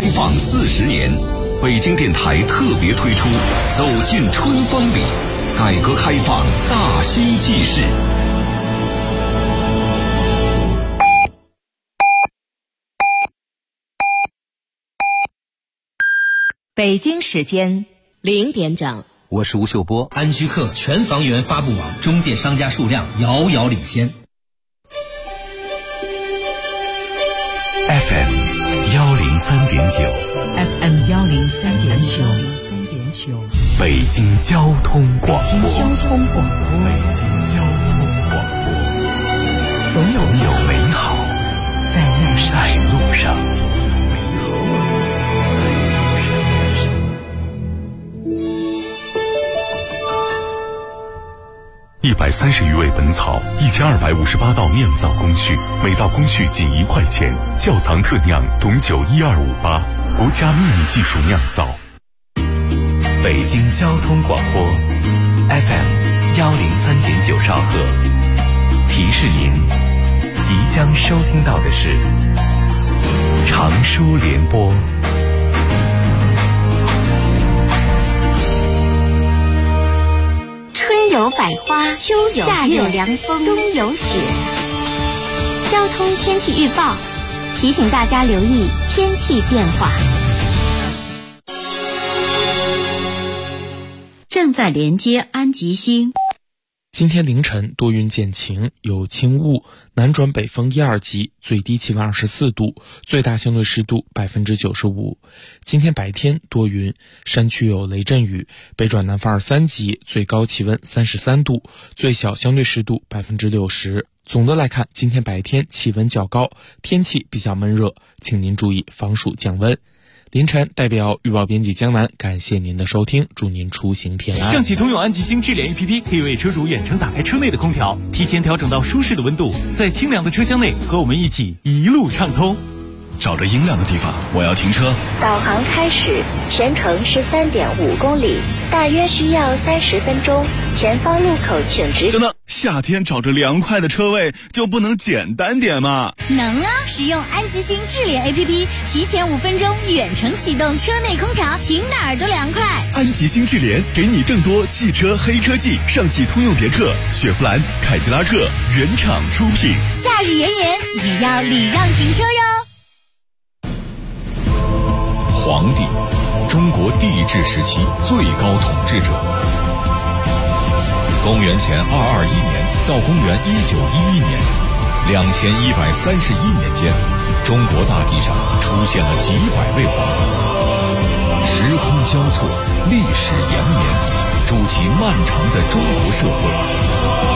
开放40年，北京电台特别推出《走进春风里》，改革开放大新纪事。 北京时间0点整， 我是吴秀波。 安居客全房源发布网中介商家数量遥遥领先。 FM 103.9 ，FM 103.9， 北京交通广播， 北京交通广播，总有美好在路上。 130余味本草，1258道酿造工序，每道工序仅1块钱。窖藏特酿董酒12588，国家秘密技术酿造。 北京交通广播 FM 103.9兆赫，提示您即将收听到的是长舒联播。 春有百花，秋有夏有凉风，冬有雪。交通天气预报提醒大家留意天气变化。 正在连接安吉星。 今天凌晨多云见晴，有轻雾，南转北风1、2级，最低气温24度，最大相对湿度95%。今天白天多云，山区有雷阵雨，北转南风2、3级，最高气温33度，最小相对湿度60%。总的来看，今天白天气温较高，天气比较闷热，请您注意防暑降温。凌晨代表预报编辑江南感谢您的收听，祝您出行平安。 上汽通用安吉星智联 APP 可以为车主远程打开车内的空调，提前调整到舒适的温度，在清凉的车厢内和我们一起一路畅通。 找着阴凉的地方，我要停车。 导航开始，全程13.5公里，大约需要30分钟。前方路口请直行。 等等，夏天找着凉快的车位就不能简单点吗？ 能啊！使用安吉星智联 APP， 提前5分钟远程启动车内空调，停哪儿都凉快。 安吉星智联给你更多汽车黑科技，上汽通用别克、雪佛兰、凯迪拉克原厂出品。 夏日炎炎也要礼让停车哟。 皇帝，中国帝制时期最高统治者。公元前221年到公元1911年，2131年间，中国大地上出现了几百位皇帝。时空交错，历史延绵，筑起漫长的中国社会。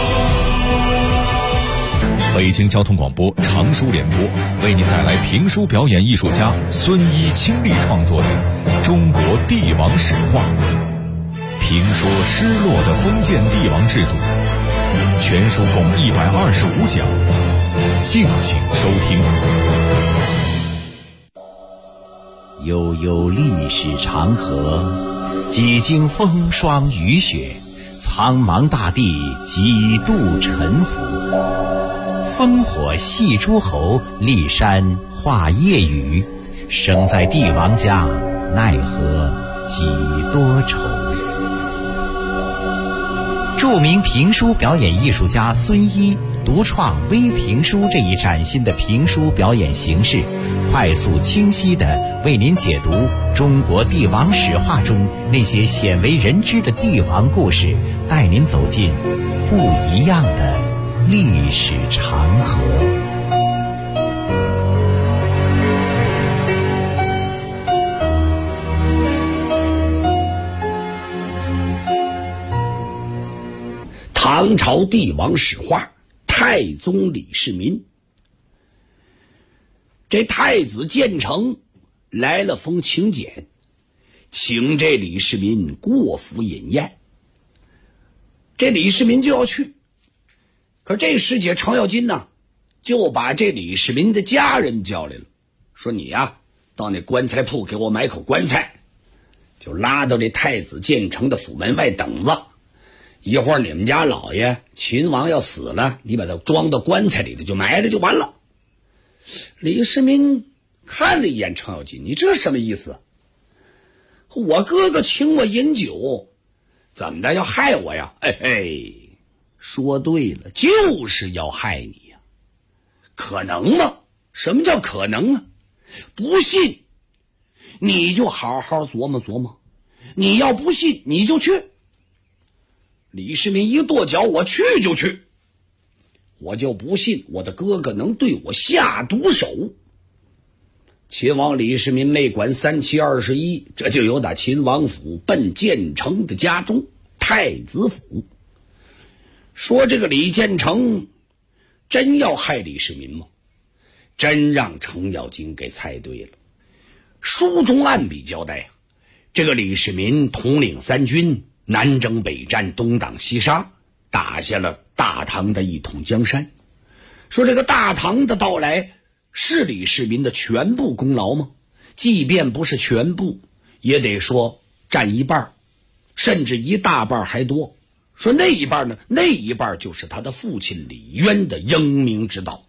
北京交通广播长舒联播为您带来评书表演艺术家孙一亲力创作的《中国帝王史话》，评说失落的封建帝王制度，全书共125讲，敬请收听。 悠悠历史长河，几经风霜雨雪，苍茫大地几度沉浮。烽火戏诸侯，骊山画夜雨，生在帝王家，奈何几多愁。著名评书表演艺术家孙一独创微评书这一崭新的评书表演形式，快速清晰地为您解读中国帝王史话中那些鲜为人知的帝王故事，带您走进不一样的历史长河。 唐朝帝王史话，太宗李世民。这太子建成来了封请柬，请这李世民过府饮宴。这李世民就要去，可这使者程咬金呢，就把这李世民的家人叫来了，说你呀，到那棺材铺给我买口棺材，就拉到这太子建成的府门外等着。一会儿你们家老爷秦王要死了，你把它装到棺材里头就埋了就完了。李世民看了一眼程咬金，你这什么意思？我哥哥请我饮酒，怎么的要害我呀？说对了，就是要害你呀。可能吗？什么叫可能啊？不信你就好好琢磨琢磨，你要不信你就去。李世民一跺脚，我去就去，我就不信我的哥哥能对我下毒手。秦王李世民没管3721，这就由打秦王府奔建成的家中太子府。说这个李建成真要害李世民吗？真让程咬金给猜对了。书中暗笔交代这个李世民统领三军，南征北战，东挡西杀，打下了大唐的一统江山。说这个大唐的到来是李世民的全部功劳吗？即便不是全部，也得说占一半，甚至一大半还多。说那一半呢？那一半就是他的父亲李渊的英明之道。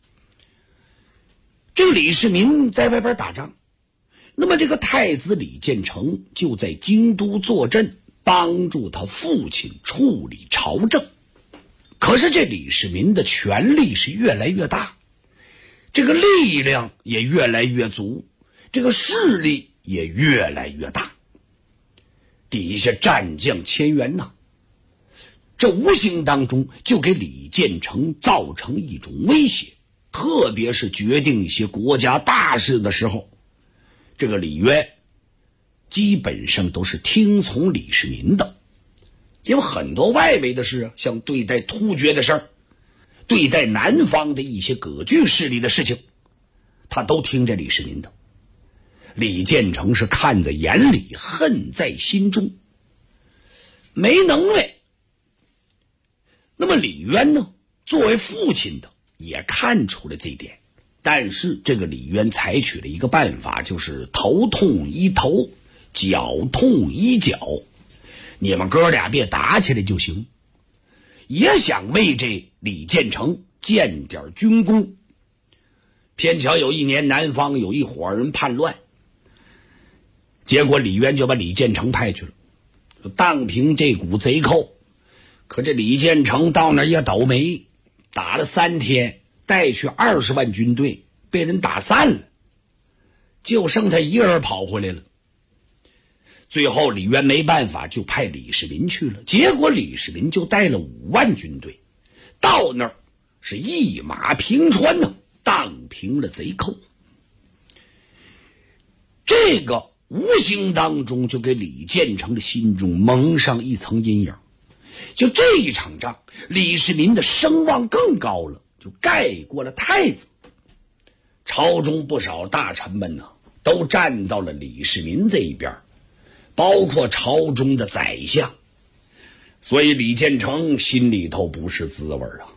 这个李世民在外边打仗，那么这个太子李建成就在京都坐镇，帮助他父亲处理朝政。可是这李世民的权力是越来越大，这个力量也越来越足，这个势力也越来越大，底下战将千员呐，这无形当中就给李建成造成一种威胁。特别是决定一些国家大事的时候，这个李渊基本上都是听从李世民的。因为很多外围的事，像对待突厥的事儿，对待南方的一些割据势力的事情，他都听着李世民的。李建成是看在眼里，恨在心中，没能耐。那么李渊呢，作为父亲的也看出了这一点，但是这个李渊采取了一个办法，就是头痛医头，脚痛医脚，你们哥俩别打起来就行。也想为这李建成建点军功。偏巧有一年南方有一伙人叛乱，结果李渊就把李建成派去了，荡平这股贼寇。可这李建成到那儿也倒霉，打了3天，带去20万军队，被人打散了，就剩他一个人跑回来了。最后李渊没办法，就派李世民去了。结果李世民就带了5万军队，到那儿是一马平川呢，荡平了贼寇。这个无形当中就给李建成的心中蒙上一层阴影。就这一场仗，李世民的声望更高了，就盖过了太子。朝中不少大臣们呢，都站到了李世民这一边，包括朝中的宰相。所以李建成心里头不是滋味啊。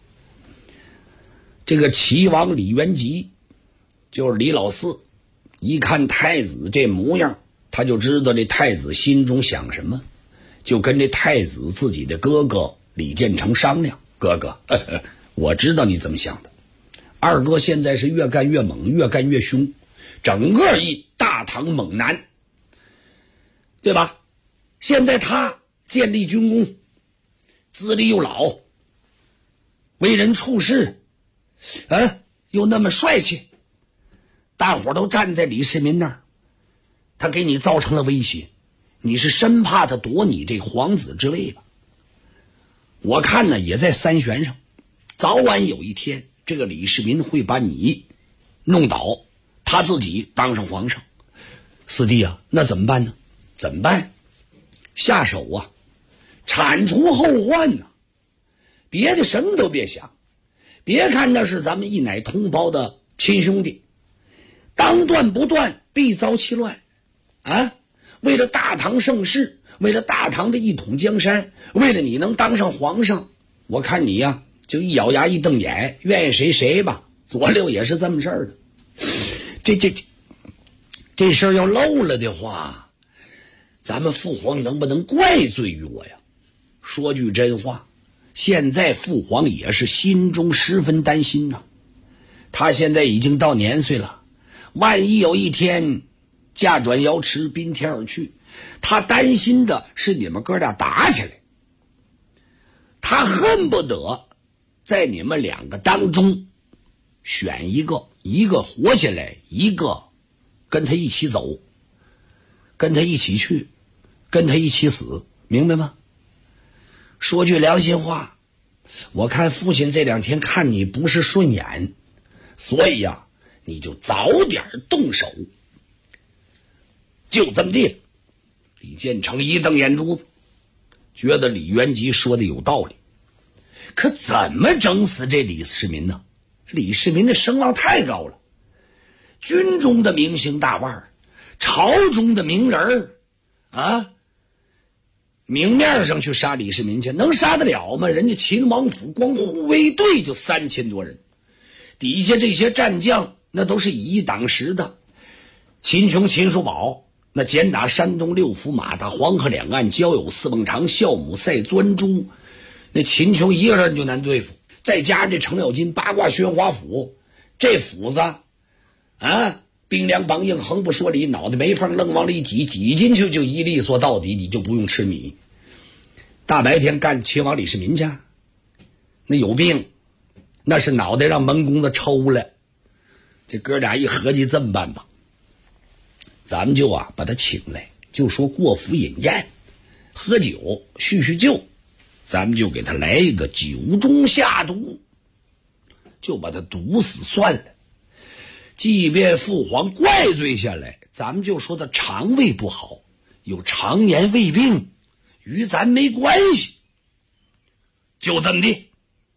这个齐王李元吉，就是李老四，一看太子这模样，他就知道这太子心中想什么，就跟这太子自己的哥哥李建成商量：哥哥，我知道你怎么想的，二哥现在是越干越猛，越干越凶，整个一大唐猛男，对吧？现在他建立军功，资历又老，为人处事又那么帅气，大伙都站在李世民那儿，他给你造成了威胁，你是生怕他夺你这皇子之位吧？我看呢，也在三悬上，早晚有一天，这个李世民会把你弄倒，他自己当上皇上。四弟啊，那怎么办呢？怎么办？下手啊，铲除后患呢，别的什么都别想。别看那是咱们一奶同胞的亲兄弟，当断不断，必遭其乱啊！为了大唐盛世，为了大唐的一统江山，为了你能当上皇上，我看你呀，就一咬牙一瞪眼，愿意谁谁吧。左右也是这么事儿的。这事儿要漏了的话，咱们父皇能不能怪罪于我呀？说句真话，现在父皇也是心中十分担心呐。他现在已经到年岁了， 万一有一天驾转瑶池，宾天而去，他担心的是你们哥俩打起来，他恨不得在你们两个当中选一个活下来，一个跟他一起走，跟他一起去，跟他一起死，明白吗？说句良心话，我看父亲这2天看你不是顺眼，所以呀，你就早点动手。就这么地了。李建成一瞪眼珠子，觉得李元吉说的有道理，可怎么整死这李世民呢？李世民的声望太高了，军中的明星大腕，朝中的名人啊，明面上去杀李世民去，能杀得了吗？人家秦王府光护卫队就3000多人，底下这些战将那都是以一当十的。秦琼、秦叔宝那简打山东6府，马踏黄河两岸，交有四孟尝，孝母赛专诸，那秦琼一个人就难对付。再加上这程咬金八卦宣华府，这斧子啊，冰凉梆硬，横不说理，脑袋没缝，愣往里挤进去就一利索到底，你就不用吃米。大白天干秦王李世民去，那有病，那是脑袋让门公子抽了。这哥俩一合计，这么办吧，咱们就把他请来，就说过府饮宴，喝酒叙旧，咱们就给他来一个酒中下毒，就把他毒死算了。即便父皇怪罪下来，咱们就说他肠胃不好，有肠炎胃病，与咱没关系。就这么地，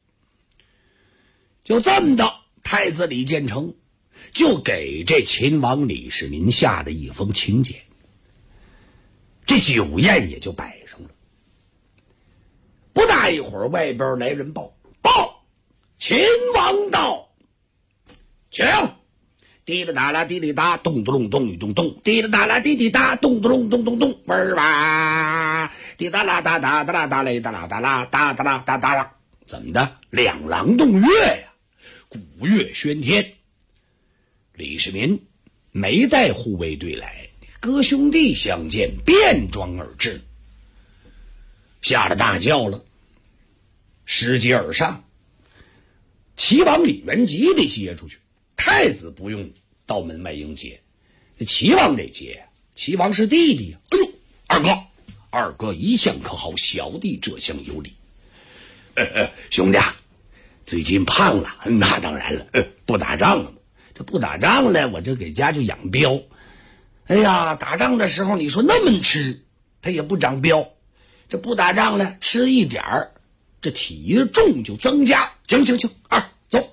就这么的，太子李建成就给这秦王李世民下的一封请柬，这酒宴也就摆上了。不大一会儿，外边来人报，秦王到，请。滴啦哒啦滴哩哒，咚咚隆咚与咚咚，滴啦哒啦滴滴哒，咚咚隆咚咚咚，味儿吧，滴哒啦哒哒哒啦哒嘞哒啦哒啦哒哒啦哒哒啦，怎么的？两郎动乐呀，鼓乐喧天。李世民没带护卫队来，哥兄弟相见，便装而至，下了大轿了，拾阶而上。齐王李元吉得接出去，太子不用到门外迎接，这齐王得接。齐王是弟弟呀。哎呦，二哥一向可好，小弟这厢有礼。兄弟最近胖了。那当然了，不打仗了嘛。这不打仗了，我这给家就养膘。哎呀，打仗的时候你说那么吃，他也不长膘。这不打仗了，吃一点儿，这体重就增加。行，走。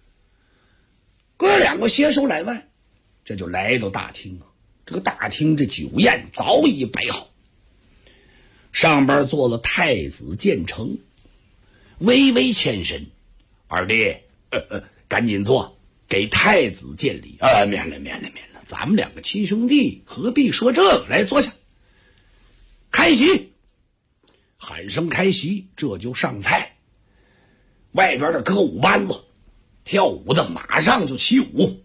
哥两个携手来外，这就来到大厅啊。这个大厅这酒宴早已摆好，上边坐了太子建成，微微欠身。二弟，赶紧坐，给太子见礼。免了，咱们两个亲兄弟何必说这个？来，坐下，开席。喊声开席，这就上菜。外边的歌舞班子跳舞的马上就起舞，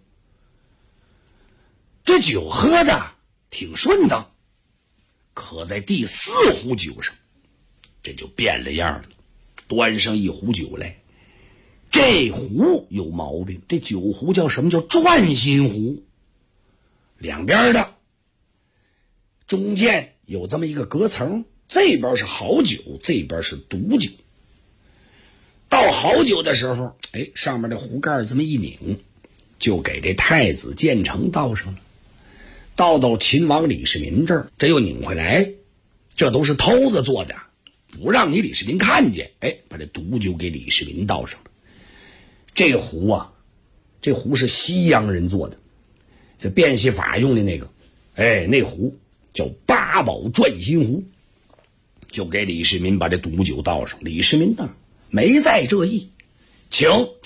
这酒喝的挺顺当，可在第4壶酒上，这就变了样了。端上一壶酒来，这壶有毛病，这酒壶叫什么？叫转心壶。两边的中间有这么一个隔层，这边是好酒，这边是毒酒。倒好酒的时候，上面的壶盖这么一拧，就给这太子建成倒上了。倒到秦王李世民这儿，这又拧回来，这都是偷子做的，不让你李世民看见。把这毒酒给李世民倒上了。这壶啊，这壶是西洋人做的，这变戏法用的那个，那壶叫八宝转心壶，就给李世民把这毒酒倒上。李世民呢没在这意，请，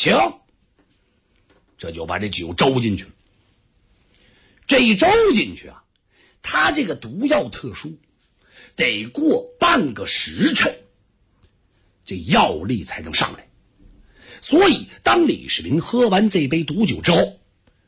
这就把这酒周进去了。这一周进去啊，他这个毒药特殊，得过半个时辰，这药力才能上来。所以当李世民喝完这杯毒酒之后，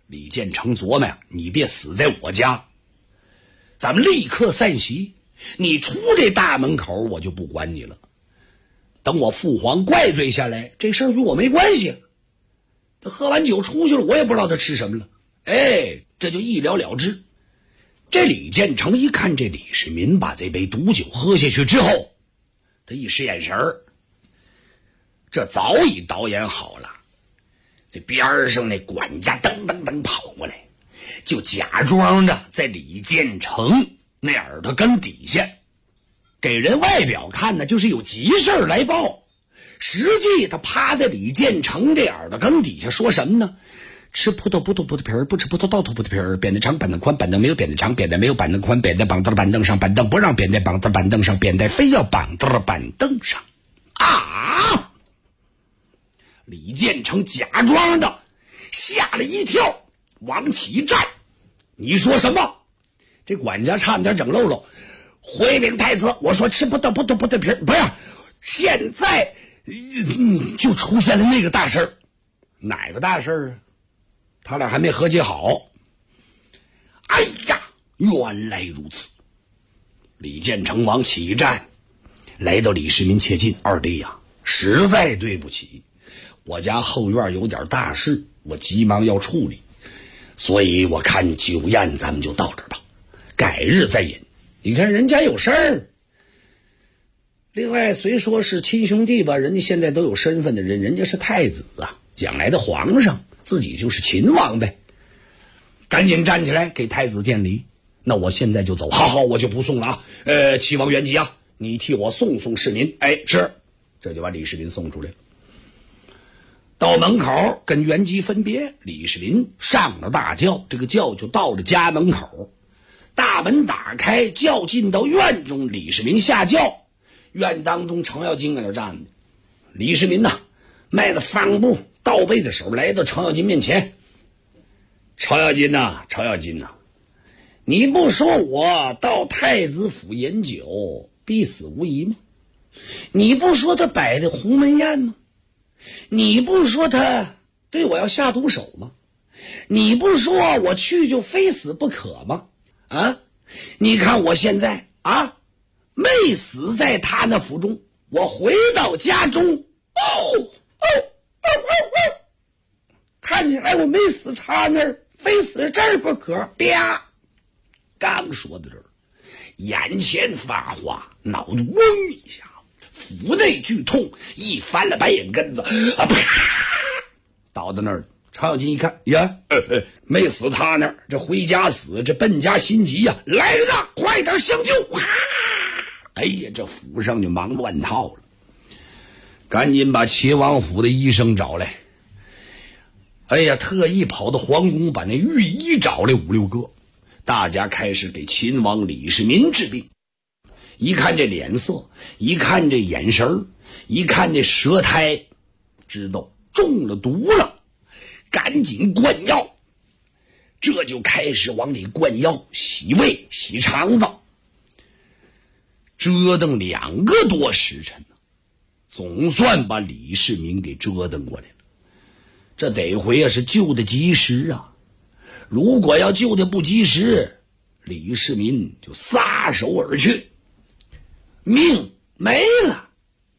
李建成琢磨，你别死在我家，咱们立刻散席，你出这大门口我就不管你了，等我父皇怪罪下来，这事儿与我没关系。他喝完酒出去了，我也不知道他吃什么了，这就一了了之。这李建成一看这李世民把这杯毒酒喝下去之后，他一使眼神儿，这早已导演好了。这边上那管家噔噔噔跑过来，就假装着在李建成那耳朵根底下，给人外表看呢就是有急事来报，实际他趴在李建成这耳朵根底下说什么呢？吃葡萄不吐葡萄皮儿，不吃葡萄倒吐葡萄皮儿。扁担长板凳宽，板凳没有扁担长，扁担没有板凳宽，扁担绑到了板凳上，板凳不让扁担绑到板凳上，扁担非要绑到了板凳上。啊！李建成假装的吓了一跳，往起一站。你说什么？这管家差点整漏漏。回禀太子，我说吃葡萄不吐葡萄皮儿，不是。现在就出现了那个大事儿。哪个大事儿啊？他俩还没和解好。哎呀，原来如此。李建成往起一站，来到李世民切近，二弟呀，实在对不起，我家后院有点大事，我急忙要处理，所以我看酒宴咱们就到这儿吧，改日再饮。你看人家有事儿。另外虽说是亲兄弟吧，人家现在都有身份的人，人家是太子啊，将来的皇上，自己就是秦王呗。赶紧站起来给太子见礼。那我现在就走。好，我就不送了啊。齐王元吉啊，你替我送世民。是。这就把李世民送出来了。到门口跟元吉分别，李世民上了大轿，这个轿就到了家门口。大门打开，轿进到院中，李世民下轿。院当中程咬金在那站着。李世民呐，迈着方步倒背的手来到程咬金面前。程咬金呐，你不说我到太子府饮酒必死无疑吗？你不说他摆的鸿门宴吗？你不说他对我要下毒手吗？你不说我去就非死不可吗？啊，你看我现在啊，没死在他那府中，我回到家中，看起来我没死他那儿，非死这儿不可。啪！刚说到这儿，眼前发花，脑子嗡一下，腹内剧痛，一翻了白眼根子，啪，倒到那儿。程咬金一看，呀，没死他那儿，这回家死，这奔家心急呀，来人呐，快点相救！哎呀，这府上就忙乱套了，赶紧把齐王府的医生找来。哎呀，特意跑到皇宫把那御医找来5、6个，大家开始给秦王李世民治病。一看这脸色，一看这眼神，一看这舌苔，知道中了毒了，赶紧灌药。这就开始往里灌药，洗胃洗肠子，折腾2个多时辰呢，总算把李世民给折腾过来了。这得回也是救得及时啊，如果要救得不及时，李世民就撒手而去，命没了。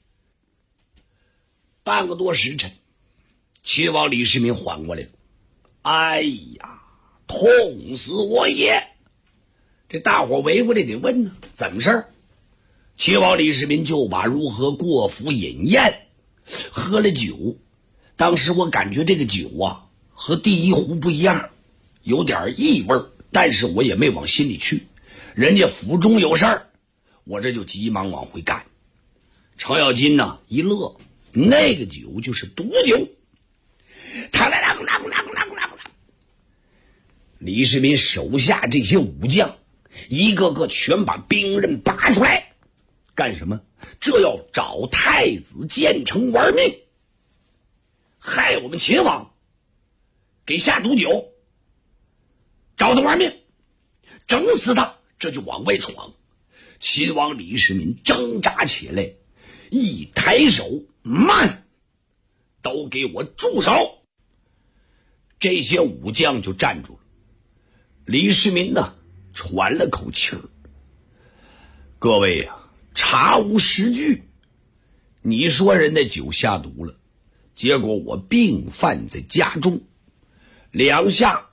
半个多时辰，齐王李世民缓过来了。哎呀，痛死我也！这大伙围过来得问呢，怎么事儿？齐王李世民就把如何过府饮宴，喝了酒。当时我感觉这个酒啊和第一壶不一样，有点异味，但是我也没往心里去。人家府中有事儿，我这就急忙往回赶。程咬金呢一乐，那个酒就是毒酒。李世民手下这些武将一个个全把兵刃拔出来，干什么？这要找太子建成玩命，害我们秦王给下毒酒，找他玩命，整死他，这就往外闯。秦王李世民挣扎起来，一抬手，慢，都给我住手！ 这些武将就站住了。李世民呢，喘了口气儿。各位啊，查无实据，你说人家酒下毒了，结果我病犯在家中，两下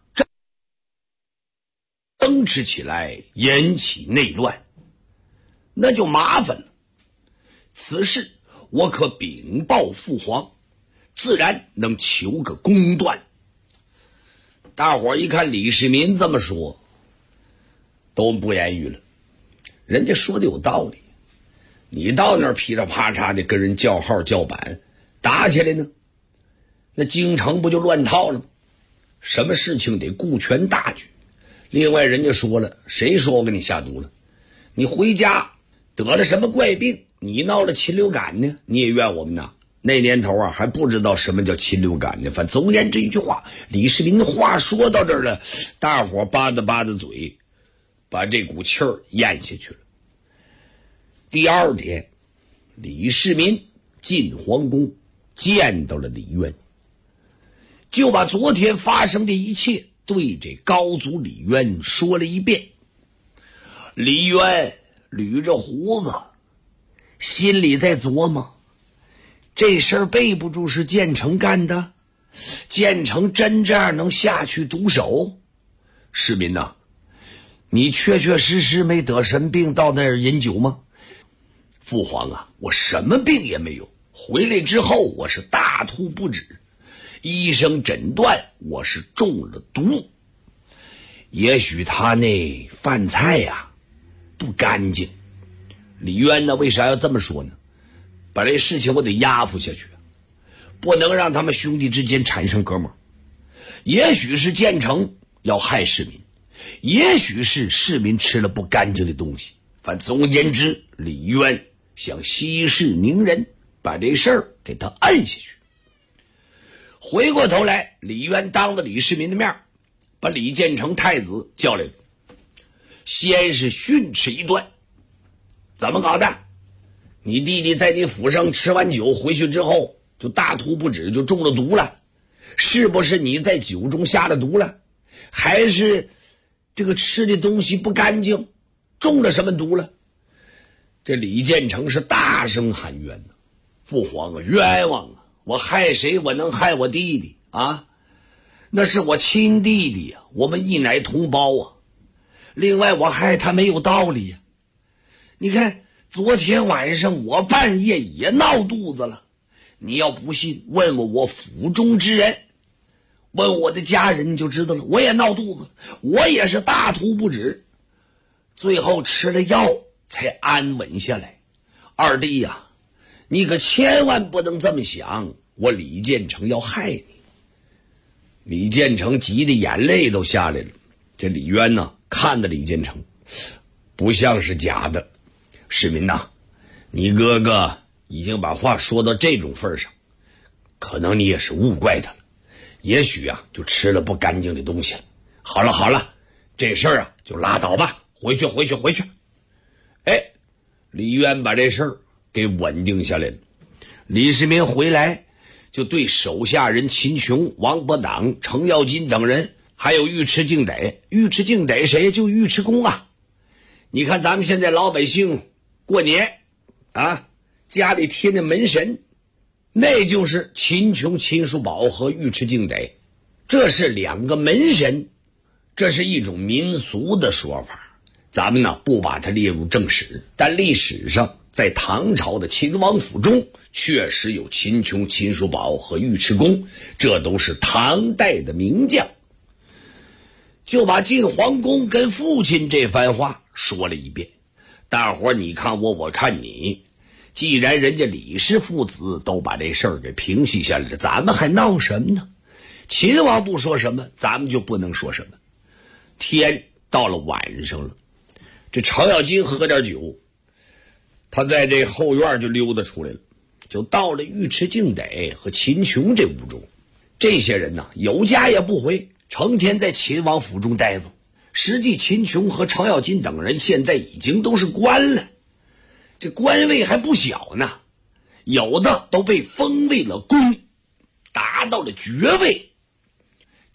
争执起来，引起内乱，那就麻烦了。此事我可禀报父皇，自然能求个公断。大伙儿一看李世民这么说，都不言语了。人家说的有道理，你到那儿噼里啪嚓的跟人叫号叫板，打起来呢，那京城不就乱套了吗？什么事情得顾全大局。另外人家说了，谁说我给你下毒了？你回家得了什么怪病，你闹了禽流感呢，你也怨我们呐？那年头啊，还不知道什么叫禽流感呢。反正总而言之一句话，李世民的话说到这儿了，大伙巴嗒巴嗒嘴，把这股气儿咽下去了。第二天，李世民进皇宫，见到了李渊，就把昨天发生的一切对这高祖李渊说了一遍。李渊捋着胡子，心里在琢磨，这事儿背不住是建成干的，建成真这样能下去毒手？世民呐，你确确实实没得什么病到那儿饮酒吗？父皇啊，我什么病也没有，回来之后我是大吐不止，医生诊断我是中了毒。也许他那饭菜呀不干净。李渊呢，为啥要这么说呢？把这事情我得压服下去，不能让他们兄弟之间产生隔膜。也许是建成要害市民，也许是市民吃了不干净的东西，反总而言之，李渊想息事宁人，把这事儿给他按下去。回过头来，李渊当着李世民的面，把李建成太子叫来了，先是训斥一顿。怎么搞的？你弟弟在你府上吃完酒回去之后就大吐不止，就中了毒了，是不是你在酒中下了毒了？还是这个吃的东西不干净，中了什么毒了？这李建成是大声喊冤呐！父皇啊，冤枉啊！我害谁？我能害我弟弟啊？那是我亲弟弟啊，我们一奶同胞啊。另外我害他没有道理啊。你看昨天晚上我半夜也闹肚子了，你要不信问问我府中之人，问我的家人你就知道了。我也闹肚子，我也是大吐不止，最后吃了药才安稳下来。二弟呀，你可千万不能这么想，我李建成要害你。李建成急得眼泪都下来了。这李渊呢，看着李建成不像是假的。世民呐，你哥哥已经把话说到这种份上，可能你也是误怪他了，也许啊就吃了不干净的东西了。好了好了，这事儿啊就拉倒吧，回去。哎，李渊把这事儿给稳定下来了。李世民回来就对手下人秦琼、王伯党、程咬金等人，还有尉迟敬德。尉迟敬德谁？就尉迟恭啊。你看咱们现在老百姓过年啊，家里贴的门神，那就是秦琼、秦叔宝和尉迟敬德，这是两个门神，这是一种民俗的说法，咱们呢不把它列入正史，但历史上在唐朝的秦王府中确实有秦琼、秦叔宝和尉迟恭，这都是唐代的名将。就把进皇宫跟父亲这番话说了一遍。大伙儿你看我，我看你，既然人家李氏父子都把这事儿给平息下来了，咱们还闹什么呢？秦王不说什么，咱们就不能说什么。天到了晚上了，这程咬金喝点酒，他在这后院就溜达出来了，就到了尉迟敬德和秦琼这屋中。这些人呢，有家也不回，成天在秦王府中待着。实际秦琼和程咬金等人现在已经都是官了，这官位还不小呢，有的都被封为了公，达到了爵位。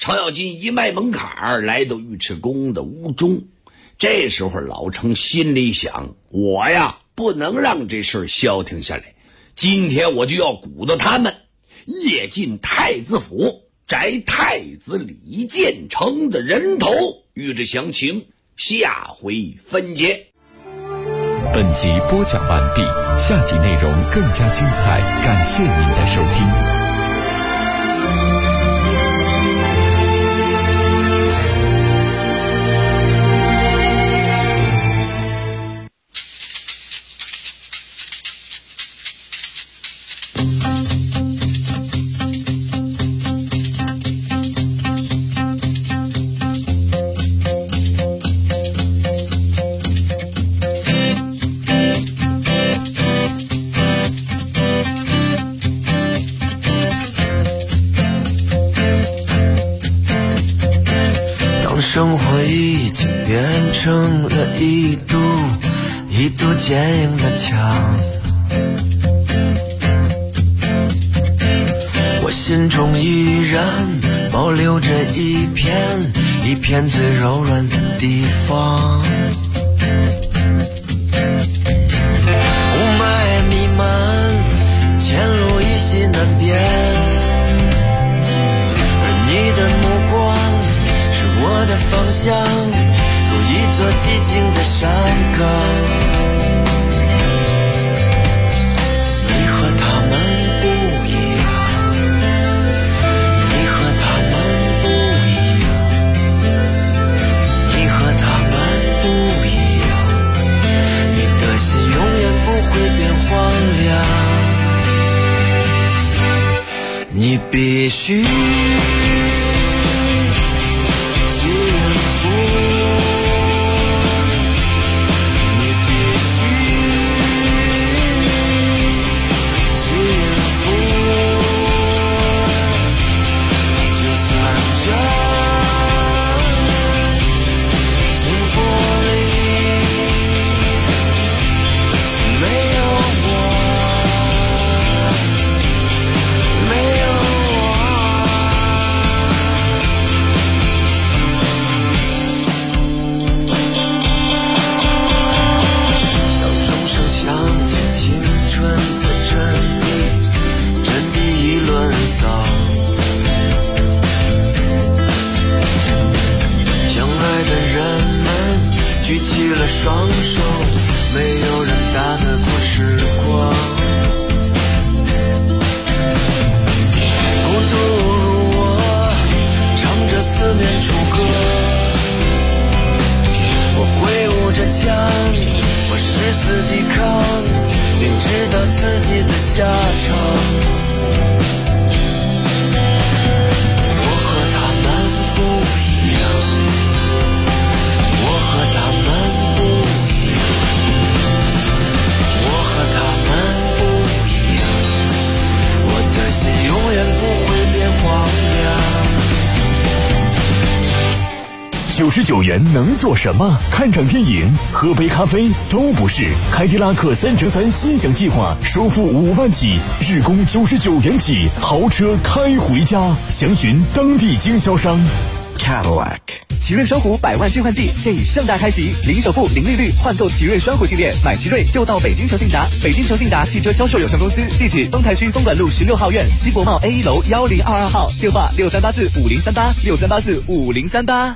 程咬金一迈门槛来到尉迟恭的屋中。这时候老程心里想，我呀不能让这事儿消停下来，今天我就要鼓捣他们，夜进太子府摘太子李建成的人头。欲知详情，下回分解。 本集播讲完毕，下集内容更加精彩，感谢您的收听。 生活已经变成了一堵坚硬的墙，我心中依然保留着一片最柔软的地方。雾霾弥漫，前路依稀难辨，而你的目光我的方向，如一座寂静的山岗。你和他们不一样，你和他们不一样，你和他们不一样，你的心永远不会变荒凉。你必须双手，没有人打得过时光。孤独如我，唱着四面楚歌。我挥舞着枪，我誓死抵抗，并知道自己的下场。我和他们不一样，我和他们永远不会变荒凉。99元能做什么？看场电影、喝杯咖啡都不是。凯迪拉克3乘3心享计划，首付5万起，日供99元起，豪车开回家。详询当地经销商。 Cadillac。奇瑞双虎100万置换季现已盛大开启，零首付、零利率换购奇瑞双虎系列，买奇瑞就到北京诚信达。北京诚信达汽车销售有限公司，地址丰台区松管路16号院西国贸 A1 楼1022号，电话63845038，63845038。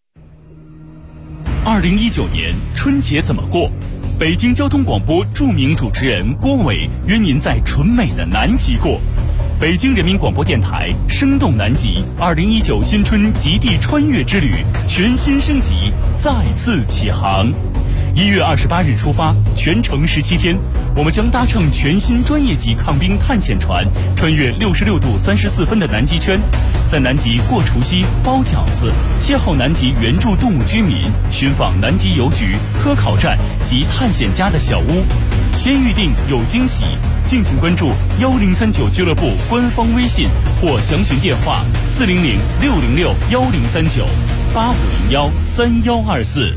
2019年春节怎么过？北京交通广播著名主持人郭伟约您在纯美的南极过。北京人民广播电台生动南极2019新春极地穿越之旅全新升级，再次起航。1月28日出发，全程17天，我们将搭乘全新专业级抗冰探险船，穿越66度34分的南极圈，在南极过除夕、包饺子，邂逅南极原住动物居民，寻访南极邮局、科考站及探险家的小屋。先预定有惊喜，敬请关注1039俱乐部官方微信或详询电话400-606-1039-8501-3124。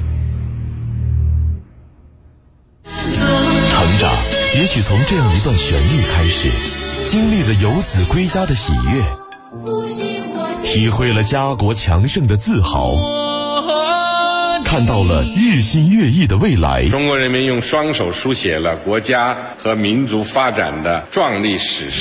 成长也许从这样一段旋律开始，经历了游子归家的喜悦， 体会了家国强盛的自豪，看到了日新月异的未来。 中国人民用双手书写了国家和民族发展的壮丽史诗。